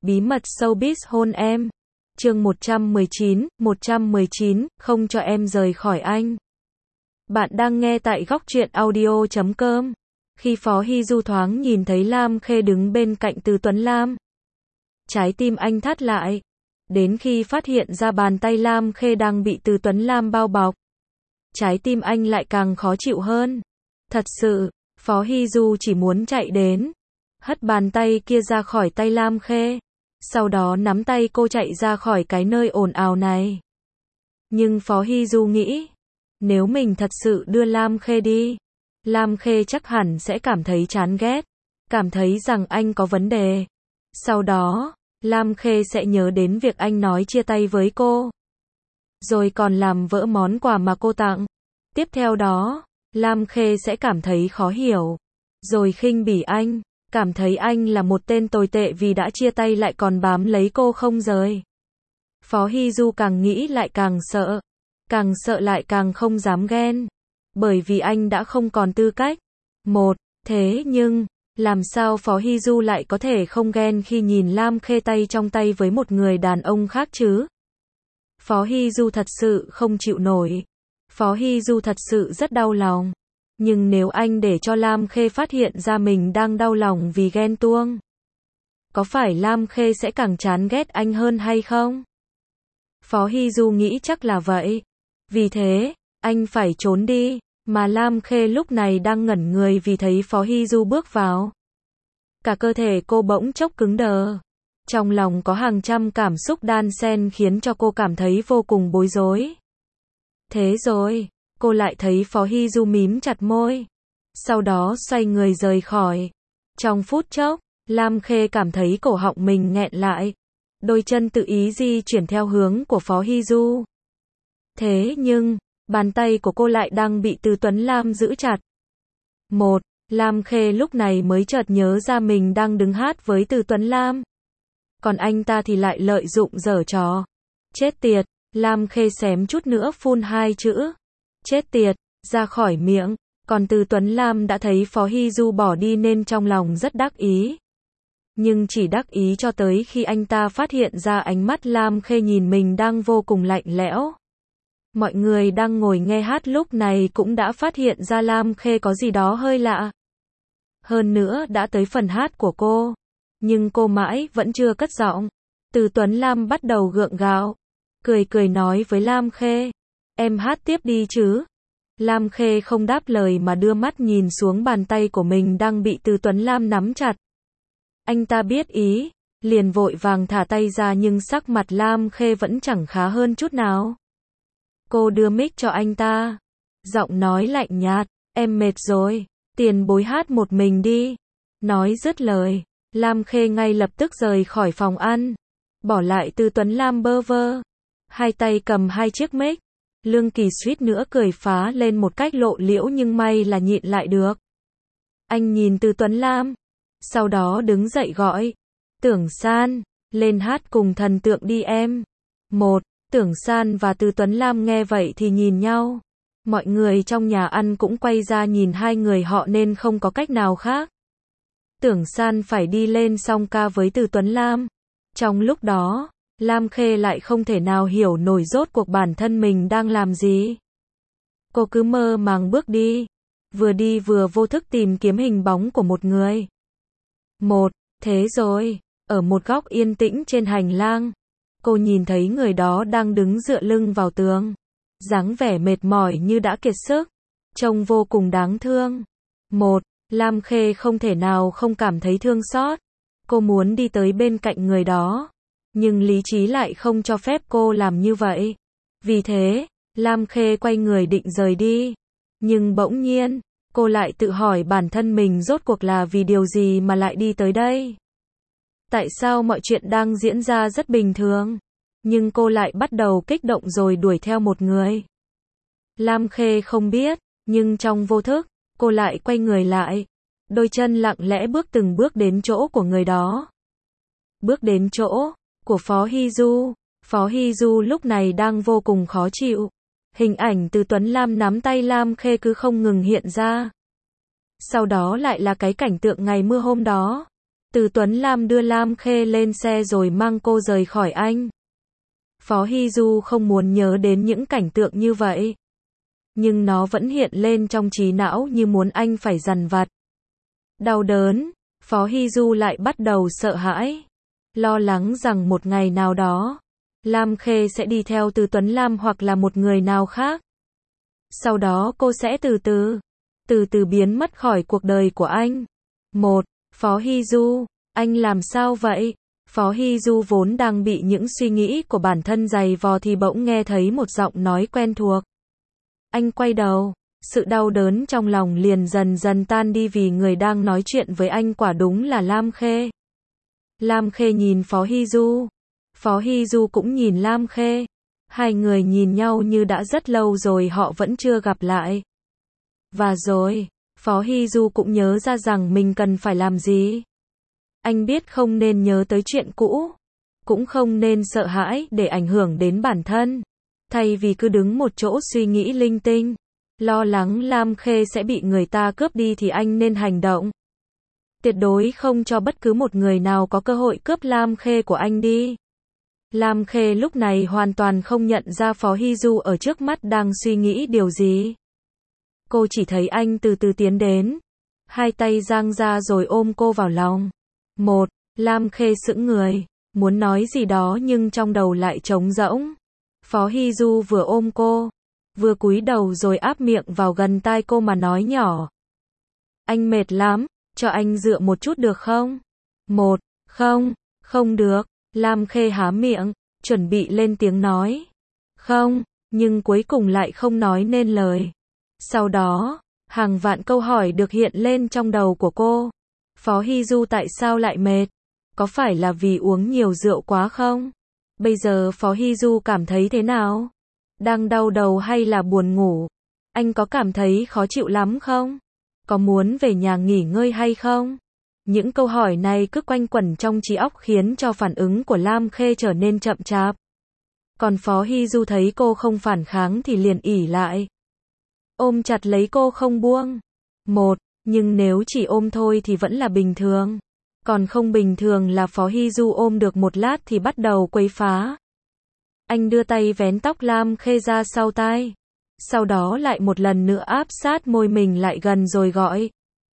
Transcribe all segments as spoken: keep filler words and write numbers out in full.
bí mật showbiz hôn em. Chương một trăm mười chín, một trăm mười chín, không cho em rời khỏi anh. Bạn đang nghe tại góc truyện audio chấm com. Khi Phó Hy Du thoáng nhìn thấy Lam Khê đứng bên cạnh Từ Tuấn Lam, trái tim anh thắt lại. Đến khi phát hiện ra bàn tay Lam Khê đang bị Từ Tuấn Lam bao bọc, trái tim anh lại càng khó chịu hơn. Thật sự, Phó Hy Du chỉ muốn chạy đến, hất bàn tay kia ra khỏi tay Lam Khê, sau đó nắm tay cô chạy ra khỏi cái nơi ồn ào này. Nhưng Phó Hy Du nghĩ, nếu mình thật sự đưa Lam Khê đi, Lam Khê chắc hẳn sẽ cảm thấy chán ghét, cảm thấy rằng anh có vấn đề. Sau đó, Lam Khê sẽ nhớ đến việc anh nói chia tay với cô, rồi còn làm vỡ món quà mà cô tặng. Tiếp theo đó, Lam Khê sẽ cảm thấy khó hiểu, rồi khinh bỉ anh, cảm thấy anh là một tên tồi tệ vì đã chia tay lại còn bám lấy cô không rời. Phó Hy Du càng nghĩ lại càng sợ, càng sợ lại càng không dám ghen, bởi vì anh đã không còn tư cách. Một, thế nhưng, làm sao Phó Hy Du lại có thể không ghen khi nhìn Lam Khê tay trong tay với một người đàn ông khác chứ? Phó Hy Du thật sự không chịu nổi. Phó Hy Du thật sự rất đau lòng. Nhưng nếu anh để cho Lam Khê phát hiện ra mình đang đau lòng vì ghen tuông, có phải Lam Khê sẽ càng chán ghét anh hơn hay không? Phó Hy Du nghĩ chắc là vậy. Vì thế, anh phải trốn đi, mà Lam Khê lúc này đang ngẩn người vì thấy Phó Hy Du bước vào. Cả cơ thể cô bỗng chốc cứng đờ. Trong lòng có hàng trăm cảm xúc đan xen khiến cho cô cảm thấy vô cùng bối rối. Thế rồi, cô lại thấy Phó Hy Du mím chặt môi, sau đó xoay người rời khỏi. Trong phút chốc, Lam Khê cảm thấy cổ họng mình nghẹn lại, đôi chân tự ý di chuyển theo hướng của Phó Hy Du. Thế nhưng, bàn tay của cô lại đang bị Từ Tuấn Lam giữ chặt. Một, Lam Khê lúc này mới chợt nhớ ra mình đang đứng hát với Từ Tuấn Lam, còn anh ta thì lại lợi dụng giở trò. Chết tiệt, Lam Khê xém chút nữa phun hai chữ chết tiệt ra khỏi miệng, còn Từ Tuấn Lam đã thấy Phó Hy Du bỏ đi nên trong lòng rất đắc ý. Nhưng chỉ đắc ý cho tới khi anh ta phát hiện ra ánh mắt Lam Khê nhìn mình đang vô cùng lạnh lẽo. Mọi người đang ngồi nghe hát lúc này cũng đã phát hiện ra Lam Khê có gì đó hơi lạ. Hơn nữa đã tới phần hát của cô, nhưng cô mãi vẫn chưa cất giọng. Từ Tuấn Lam bắt đầu gượng gạo, cười cười nói với Lam Khê, em hát tiếp đi chứ. Lam Khê không đáp lời mà đưa mắt nhìn xuống bàn tay của mình đang bị Từ Tuấn Lam nắm chặt. Anh ta biết ý, liền vội vàng thả tay ra nhưng sắc mặt Lam Khê vẫn chẳng khá hơn chút nào. Cô đưa mic cho anh ta, giọng nói lạnh nhạt, em mệt rồi, tiền bối hát một mình đi. Nói dứt lời, Lam Khê ngay lập tức rời khỏi phòng ăn, bỏ lại Từ Tuấn Lam bơ vơ, hai tay cầm hai chiếc mic. Lương Kỳ suýt nữa cười phá lên một cách lộ liễu nhưng may là nhịn lại được. Anh nhìn Từ Tuấn Lam, sau đó đứng dậy gọi, Tưởng San, lên hát cùng thần tượng đi em. Một, Tưởng San và Từ Tuấn Lam nghe vậy thì nhìn nhau. Mọi người trong nhà ăn cũng quay ra nhìn hai người họ nên không có cách nào khác. Tưởng San phải đi lên song ca với Từ Tuấn Lam. Trong lúc đó, Lam Khê lại không thể nào hiểu nổi rốt cuộc bản thân mình đang làm gì. Cô cứ mơ màng bước đi, vừa đi vừa vô thức tìm kiếm hình bóng của một người. Một, thế rồi, ở một góc yên tĩnh trên hành lang, cô nhìn thấy người đó đang đứng dựa lưng vào tường, dáng vẻ mệt mỏi như đã kiệt sức, trông vô cùng đáng thương. Một, Lam Khê không thể nào không cảm thấy thương xót. Cô muốn đi tới bên cạnh người đó, nhưng lý trí lại không cho phép cô làm như vậy. Vì thế, Lam Khê quay người định rời đi. Nhưng bỗng nhiên, cô lại tự hỏi bản thân mình rốt cuộc là vì điều gì mà lại đi tới đây. Tại sao mọi chuyện đang diễn ra rất bình thường, nhưng cô lại bắt đầu kích động rồi đuổi theo một người. Lam Khê không biết, nhưng trong vô thức, cô lại quay người lại, đôi chân lặng lẽ bước từng bước đến chỗ của người đó. Bước đến chỗ của Phó Hy Du. Phó Hy Du lúc này đang vô cùng khó chịu. Hình ảnh Từ Tuấn Lam nắm tay Lam Khê cứ không ngừng hiện ra. Sau đó lại là cái cảnh tượng ngày mưa hôm đó. Từ Tuấn Lam đưa Lam Khê lên xe rồi mang cô rời khỏi anh. Phó Hy Du không muốn nhớ đến những cảnh tượng như vậy. Nhưng nó vẫn hiện lên trong trí não như muốn anh phải dằn vặt. Đau đớn, Phó Hy Du lại bắt đầu sợ hãi. Lo lắng rằng một ngày nào đó, Lam Khê sẽ đi theo Từ Tuấn Lam hoặc là một người nào khác. Sau đó cô sẽ từ từ, từ từ biến mất khỏi cuộc đời của anh. Một, Phó Hy Du, anh làm sao vậy? Phó Hy Du vốn đang bị những suy nghĩ của bản thân dày vò thì bỗng nghe thấy một giọng nói quen thuộc. Anh quay đầu, sự đau đớn trong lòng liền dần dần tan đi vì người đang nói chuyện với anh quả đúng là Lam Khê. Lam Khê nhìn Phó Hy Du. Phó Hy Du cũng nhìn Lam Khê. Hai người nhìn nhau như đã rất lâu rồi họ vẫn chưa gặp lại. Và rồi, Phó Hy Du cũng nhớ ra rằng mình cần phải làm gì. Anh biết không nên nhớ tới chuyện cũ, cũng không nên sợ hãi để ảnh hưởng đến bản thân. Thay vì cứ đứng một chỗ suy nghĩ linh tinh, lo lắng Lam Khê sẽ bị người ta cướp đi thì anh nên hành động. Tuyệt đối không cho bất cứ một người nào có cơ hội cướp Lam Khê của anh đi. Lam Khê lúc này hoàn toàn không nhận ra Phó Hy Du ở trước mắt đang suy nghĩ điều gì. Cô chỉ thấy anh từ từ tiến đến, hai tay dang ra rồi ôm cô vào lòng. Một, Lam Khê sững người, muốn nói gì đó nhưng trong đầu lại trống rỗng. Phó Hy Du vừa ôm cô, vừa cúi đầu rồi áp miệng vào gần tai cô mà nói nhỏ. Anh mệt lắm, cho anh dựa một chút được không? Một, không, không được. Lam Khê há miệng, chuẩn bị lên tiếng nói. Không, nhưng cuối cùng lại không nói nên lời. Sau đó, hàng vạn câu hỏi được hiện lên trong đầu của cô. Phó Hy Du tại sao lại mệt? Có phải là vì uống nhiều rượu quá không? Bây giờ Phó Hy Du cảm thấy thế nào? Đang đau đầu hay là buồn ngủ? Anh có cảm thấy khó chịu lắm không? Có muốn về nhà nghỉ ngơi hay không? Những câu hỏi này cứ quanh quẩn trong trí óc khiến cho phản ứng của Lam Khê trở nên chậm chạp. Còn Phó Hy Du thấy cô không phản kháng thì liền ỉ lại. Ôm chặt lấy cô không buông. Một, nhưng nếu chỉ ôm thôi thì vẫn là bình thường. Còn không bình thường là Phó Hy Du ôm được một lát thì bắt đầu quấy phá. Anh đưa tay vén tóc Lam Khê ra sau tai. Sau đó lại một lần nữa áp sát môi mình lại gần rồi gọi.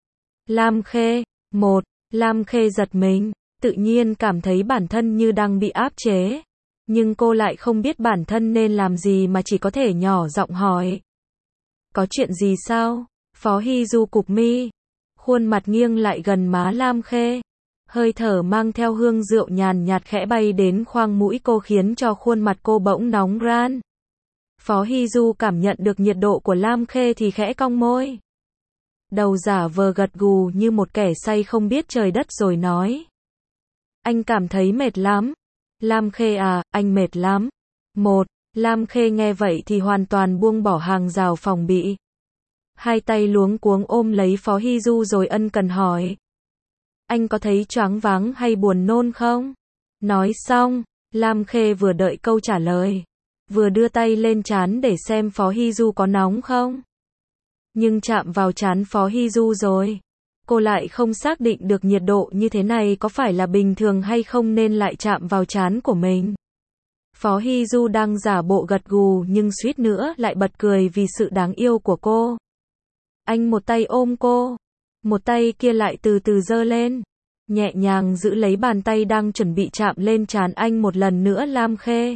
Lam Khê. Một, Lam Khê giật mình, tự nhiên cảm thấy bản thân như đang bị áp chế. Nhưng cô lại không biết bản thân nên làm gì mà chỉ có thể nhỏ giọng hỏi. Có chuyện gì sao? Phó Hy Du cụp mi, khuôn mặt nghiêng lại gần má Lam Khê. Hơi thở mang theo hương rượu nhàn nhạt khẽ bay đến khoang mũi cô khiến cho khuôn mặt cô bỗng nóng ran. Phó Hy Du cảm nhận được nhiệt độ của Lam Khê thì khẽ cong môi. Đầu giả vờ gật gù như một kẻ say không biết trời đất rồi nói. Anh cảm thấy mệt lắm. Lam Khê à, anh mệt lắm. Một, Lam Khê nghe vậy thì hoàn toàn buông bỏ hàng rào phòng bị. Hai tay luống cuống ôm lấy Phó Hy Du rồi ân cần hỏi. Anh có thấy choáng váng hay buồn nôn không? Nói xong, Lam Khê vừa đợi câu trả lời, vừa đưa tay lên trán để xem Phó Hy Du có nóng không. Nhưng chạm vào trán Phó Hy Du rồi, cô lại không xác định được nhiệt độ như thế này có phải là bình thường hay không nên lại chạm vào trán của mình. Phó Hy Du đang giả bộ gật gù nhưng suýt nữa lại bật cười vì sự đáng yêu của cô. Anh một tay ôm cô, một tay kia lại từ từ giơ lên, nhẹ nhàng giữ lấy bàn tay đang chuẩn bị chạm lên trán anh một lần nữa Lam Khê.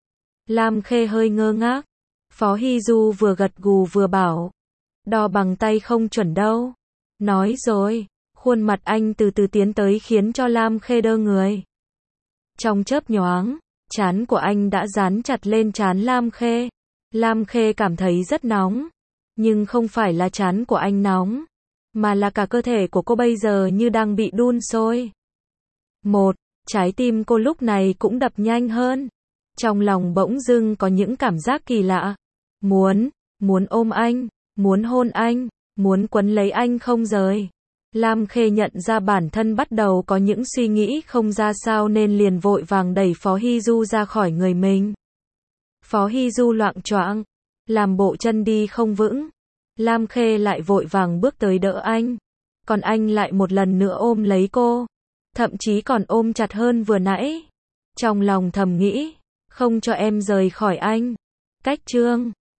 Lam Khê hơi ngơ ngác, Phó Hy Du vừa gật gù vừa bảo. Đo bằng tay không chuẩn đâu. Nói rồi, khuôn mặt anh từ từ tiến tới khiến cho Lam Khê đơ người. Trong chớp nhoáng, trán của anh đã dán chặt lên trán Lam Khê. Lam Khê cảm thấy rất nóng. Nhưng không phải là trán của anh nóng, mà là cả cơ thể của cô bây giờ như đang bị đun sôi. Một, trái tim cô lúc này cũng đập nhanh hơn. Trong lòng bỗng dưng có những cảm giác kỳ lạ. Muốn, muốn ôm anh, muốn hôn anh, muốn quấn lấy anh không rời. Lam Khê nhận ra bản thân bắt đầu có những suy nghĩ không ra sao nên liền vội vàng đẩy Phó Hy Du ra khỏi người mình. Phó Hy Du loạng choạng, làm bộ chân đi không vững. Lam Khê lại vội vàng bước tới đỡ anh. Còn anh lại một lần nữa ôm lấy cô. thậm chí còn ôm chặt hơn vừa nãy. Trong lòng thầm nghĩ, không cho em rời khỏi anh. Cách chương